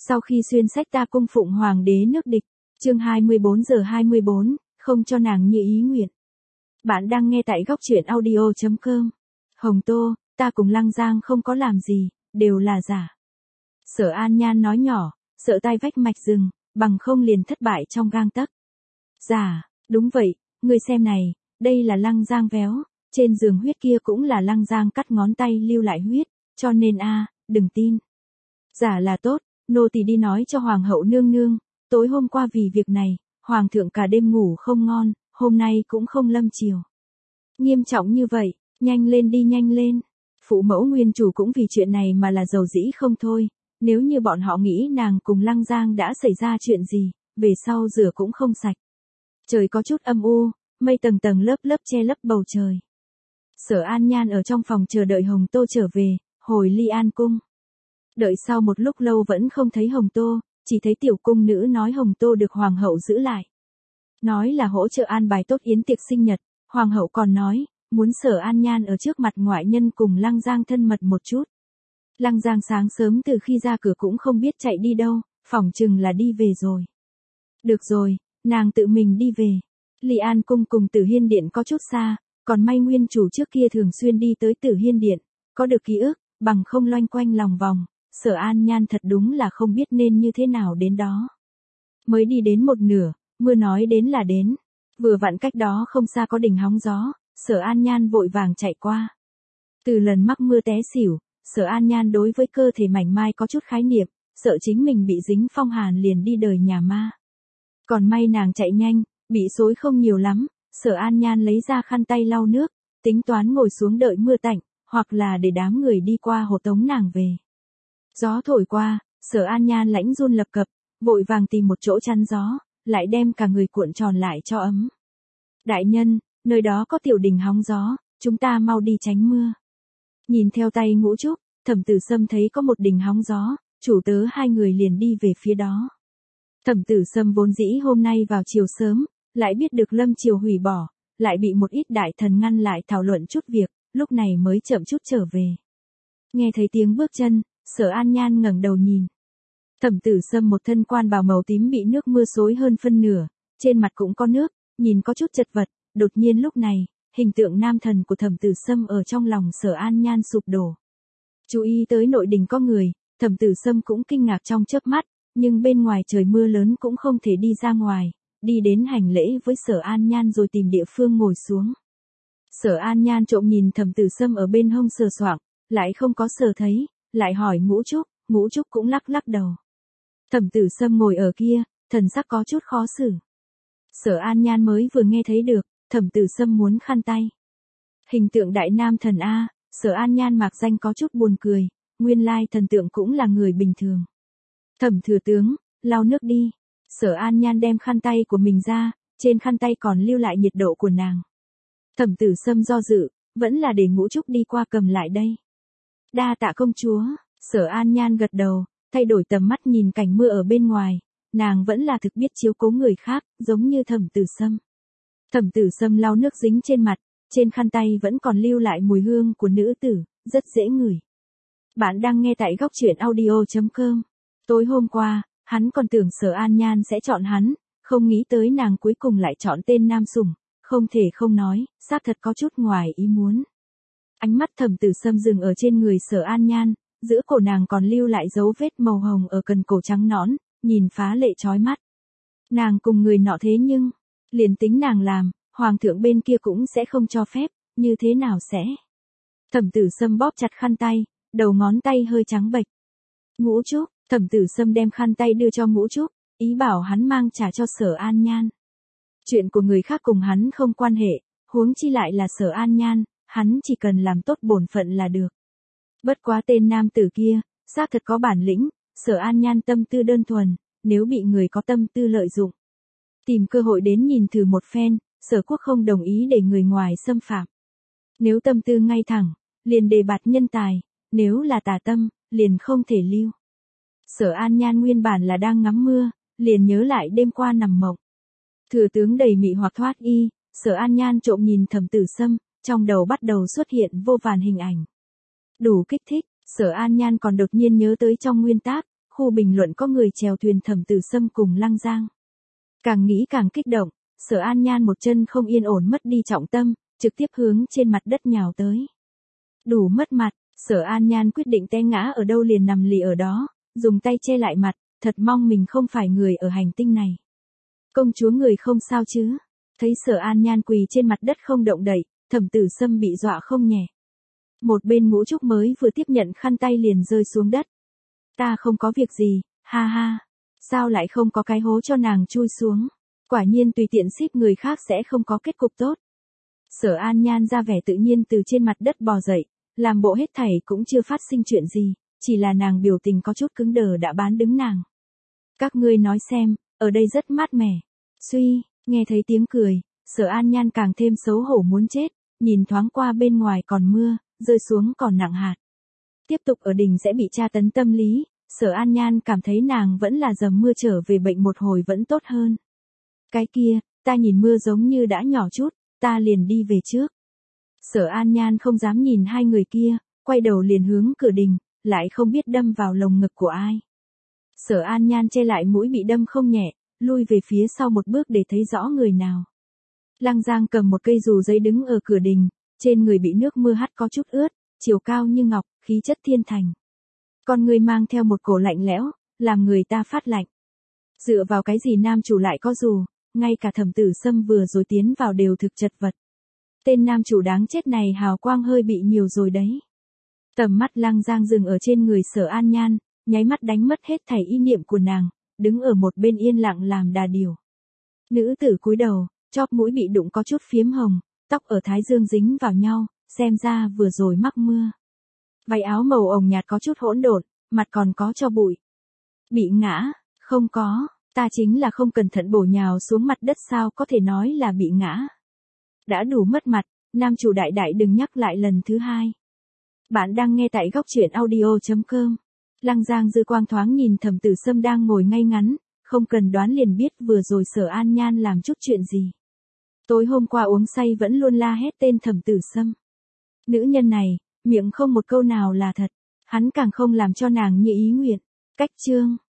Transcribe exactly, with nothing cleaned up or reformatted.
Sau khi xuyên sách ta cung phụng hoàng đế nước địch, chương hai mươi bốn giờ hai mươi bốn, không cho nàng như ý nguyện. Bạn đang nghe tại góc truyện audio chấm com. Hồng Tô, ta cùng Lăng Giang không có làm gì, đều là giả. Sở An Nhan nói nhỏ, sợ tai vách mạch rừng, bằng không liền thất bại trong gang tấc. Giả, đúng vậy, ngươi xem này, đây là Lăng Giang véo, trên giường huyết kia cũng là Lăng Giang cắt ngón tay lưu lại huyết, cho nên a, đừng tin. Giả là tốt, nô tỳ đi nói cho hoàng hậu nương nương, tối hôm qua vì việc này, hoàng thượng cả đêm ngủ không ngon, hôm nay cũng không lâm chiều. Nghiêm trọng như vậy, nhanh lên đi nhanh lên. Phụ mẫu nguyên chủ cũng vì chuyện này mà là dầu dĩ không thôi, nếu như bọn họ nghĩ nàng cùng Lăng Giang đã xảy ra chuyện gì, về sau rửa cũng không sạch. Trời có chút âm u, mây tầng tầng lớp lớp che lấp bầu trời. Sở An Nhan ở trong phòng chờ đợi Hồng Tô trở về, hồi Ly An cung. Đợi sau một lúc lâu vẫn không thấy Hồng Tô, chỉ thấy tiểu cung nữ nói Hồng Tô được hoàng hậu giữ lại. Nói là hỗ trợ an bài tốt yến tiệc sinh nhật, hoàng hậu còn nói, muốn Sở An Nhan ở trước mặt ngoại nhân cùng Lăng Giang thân mật một chút. Lăng Giang sáng sớm từ khi ra cửa cũng không biết chạy đi đâu, phỏng chừng là đi về rồi. Được rồi, nàng tự mình đi về. Ly An cung cùng Tử Hiên Điện có chút xa, còn may nguyên chủ trước kia thường xuyên đi tới Tử Hiên Điện, có được ký ức, bằng không loanh quanh lòng vòng, Sở An Nhan thật đúng là không biết nên như thế nào đến đó. Mới đi đến một nửa, mưa nói đến là đến, vừa vặn cách đó không xa có đỉnh hóng gió, Sở An Nhan vội vàng chạy qua. Từ lần mắc mưa té xỉu, Sở An Nhan đối với cơ thể mảnh mai có chút khái niệm, sợ chính mình bị dính phong hàn liền đi đời nhà ma. Còn may nàng chạy nhanh, bị xối không nhiều lắm, Sở An Nhan lấy ra khăn tay lau nước, tính toán ngồi xuống đợi mưa tạnh, hoặc là để đám người đi qua hộ tống nàng về. Gió thổi qua, Sở An Nhan lãnh run lập cập, vội vàng tìm một chỗ chắn gió, lại đem cả người cuộn tròn lại cho ấm. Đại nhân, nơi đó có tiểu đỉnh hóng gió, chúng ta mau đi tránh mưa. Nhìn theo tay Ngũ Trúc, Thẩm Tử Sâm thấy có một đỉnh hóng gió, chủ tớ hai người liền đi về phía đó. Thẩm Tử Sâm vốn dĩ hôm nay vào chiều sớm, lại biết được lâm chiều hủy bỏ, lại bị một ít đại thần ngăn lại thảo luận chút việc, lúc này mới chậm chút trở về. Nghe thấy tiếng bước chân, Sở An Nhan ngẩng đầu nhìn. Thẩm Tử Sâm một thân quan bào màu tím bị nước mưa xối hơn phân nửa, trên mặt cũng có nước, nhìn có chút chật vật, đột nhiên lúc này, hình tượng nam thần của Thẩm Tử Sâm ở trong lòng Sở An Nhan sụp đổ. Chú ý tới nội đình có người, Thẩm Tử Sâm cũng kinh ngạc trong chớp mắt, nhưng bên ngoài trời mưa lớn cũng không thể đi ra ngoài, đi đến hành lễ với Sở An Nhan rồi tìm địa phương ngồi xuống. Sở An Nhan trộm nhìn Thẩm Tử Sâm ở bên hông sờ soạng, lại không có sờ thấy, lại hỏi Ngũ Trúc, Ngũ Trúc cũng lắc lắc đầu. Thẩm Tử Sâm ngồi ở kia, thần sắc có chút khó xử. Sở An Nhan mới vừa nghe thấy được, Thẩm Tử Sâm muốn khăn tay. Hình tượng đại nam thần A, Sở An Nhan mạc danh có chút buồn cười, nguyên lai thần tượng cũng là người bình thường. Thẩm thừa tướng, lau nước đi. Sở An Nhan đem khăn tay của mình ra, trên khăn tay còn lưu lại nhiệt độ của nàng. Thẩm Tử Sâm do dự, vẫn là để Ngũ Trúc đi qua cầm lại đây. Đa tạ công chúa, Sở An Nhan gật đầu, thay đổi tầm mắt nhìn cảnh mưa ở bên ngoài, nàng vẫn là thực biết chiếu cố người khác, giống như Thẩm Tử Sâm. Thẩm Tử Sâm lau nước dính trên mặt, trên khăn tay vẫn còn lưu lại mùi hương của nữ tử, rất dễ ngửi. Bạn đang nghe tại góc truyện audio chấm com. Tối hôm qua, hắn còn tưởng Sở An Nhan sẽ chọn hắn, không nghĩ tới nàng cuối cùng lại chọn tên nam sủng, không thể không nói, xác thật có chút ngoài ý muốn. Ánh mắt Thẩm Tử Sâm dừng ở trên người Sở An Nhan, giữa cổ nàng còn lưu lại dấu vết màu hồng ở cần cổ trắng nõn, nhìn phá lệ chói mắt. Nàng cùng người nọ thế nhưng, liền tính nàng làm, hoàng thượng bên kia cũng sẽ không cho phép, như thế nào sẽ? Thẩm Tử Sâm bóp chặt khăn tay, đầu ngón tay hơi trắng bệch. Ngũ Trúc, Thẩm Tử Sâm đem khăn tay đưa cho Ngũ Trúc, ý bảo hắn mang trả cho Sở An Nhan. Chuyện của người khác cùng hắn không quan hệ, huống chi lại là Sở An Nhan, hắn chỉ cần làm tốt bổn phận là được. Bất quá tên nam tử kia, xác thật có bản lĩnh, Sở An Nhan tâm tư đơn thuần, nếu bị người có tâm tư lợi dụng. Tìm cơ hội đến nhìn thử một phen, Sở Quốc không đồng ý để người ngoài xâm phạm. Nếu tâm tư ngay thẳng, liền đề bạt nhân tài, nếu là tà tâm, liền không thể lưu. Sở An Nhan nguyên bản là đang ngắm mưa, liền nhớ lại đêm qua nằm mộng. Thừa tướng đầy mị hoặc thoát y, Sở An Nhan trộm nhìn Thẩm Tử Sâm, trong đầu bắt đầu xuất hiện vô vàn hình ảnh. Đủ kích thích, Sở An Nhan còn đột nhiên nhớ tới trong nguyên tác, khu bình luận có người chèo thuyền Thẩm Tử Sâm cùng Lăng Giang. Càng nghĩ càng kích động, Sở An Nhan một chân không yên ổn mất đi trọng tâm, trực tiếp hướng trên mặt đất nhào tới. Đủ mất mặt, Sở An Nhan quyết định té ngã ở đâu liền nằm lì ở đó, dùng tay che lại mặt, thật mong mình không phải người ở hành tinh này. Công chúa người không sao chứ? Thấy Sở An Nhan quỳ trên mặt đất không động đậy, Thẩm Tử Sâm bị dọa không nhẹ. Một bên Ngũ Trúc mới vừa tiếp nhận khăn tay liền rơi xuống đất. Ta không có việc gì, ha ha. Sao lại không có cái hố cho nàng chui xuống? Quả nhiên tùy tiện ship người khác sẽ không có kết cục tốt. Sở An Nhan ra vẻ tự nhiên từ trên mặt đất bò dậy, làm bộ hết thảy cũng chưa phát sinh chuyện gì, chỉ là nàng biểu tình có chút cứng đờ đã bán đứng nàng. Các ngươi nói xem, ở đây rất mát mẻ. Suy, nghe thấy tiếng cười, Sở An Nhan càng thêm xấu hổ muốn chết, nhìn thoáng qua bên ngoài còn mưa, rơi xuống còn nặng hạt. Tiếp tục ở đình sẽ bị tra tấn tâm lý, Sở An Nhan cảm thấy nàng vẫn là dầm mưa trở về bệnh một hồi vẫn tốt hơn. Cái kia, ta nhìn mưa giống như đã nhỏ chút, ta liền đi về trước. Sở An Nhan không dám nhìn hai người kia, quay đầu liền hướng cửa đình, lại không biết đâm vào lồng ngực của ai. Sở An Nhan che lại mũi bị đâm không nhẹ, lui về phía sau một bước để thấy rõ người nào. Lăng Giang cầm một cây dù giấy đứng ở cửa đình, trên người bị nước mưa hắt có chút ướt, chiều cao như ngọc, khí chất thiên thành. Con người mang theo một cổ lạnh lẽo, làm người ta phát lạnh. Dựa vào cái gì nam chủ lại có dù, ngay cả Thẩm Tử Sâm vừa rồi tiến vào đều thực chật vật. Tên nam chủ đáng chết này hào quang hơi bị nhiều rồi đấy. Tầm mắt Lăng Giang dừng ở trên người Sở An Nhan, nháy mắt đánh mất hết thảy ý niệm của nàng, đứng ở một bên yên lặng làm đà điểu. Nữ tử cúi đầu, chóp mũi bị đụng có chút phiếm hồng, tóc ở thái dương dính vào nhau, xem ra vừa rồi mắc mưa. Váy áo màu ồng nhạt có chút hỗn độn, mặt còn có cho bụi. Bị ngã, không có, ta chính là không cẩn thận bổ nhào xuống mặt đất sao có thể nói là bị ngã. Đã đủ mất mặt, nam chủ đại đại đừng nhắc lại lần thứ hai. Bạn đang nghe tại góc truyện audio chấm com. Lăng Giang dư quang thoáng nhìn Thẩm Tử Sâm đang ngồi ngay ngắn, không cần đoán liền biết vừa rồi Sở An Nhan làm chút chuyện gì. Tối hôm qua uống say vẫn luôn la hét tên Thẩm Tử Sâm. Nữ nhân này, miệng không một câu nào là thật, hắn càng không làm cho nàng như ý nguyện. Cách chương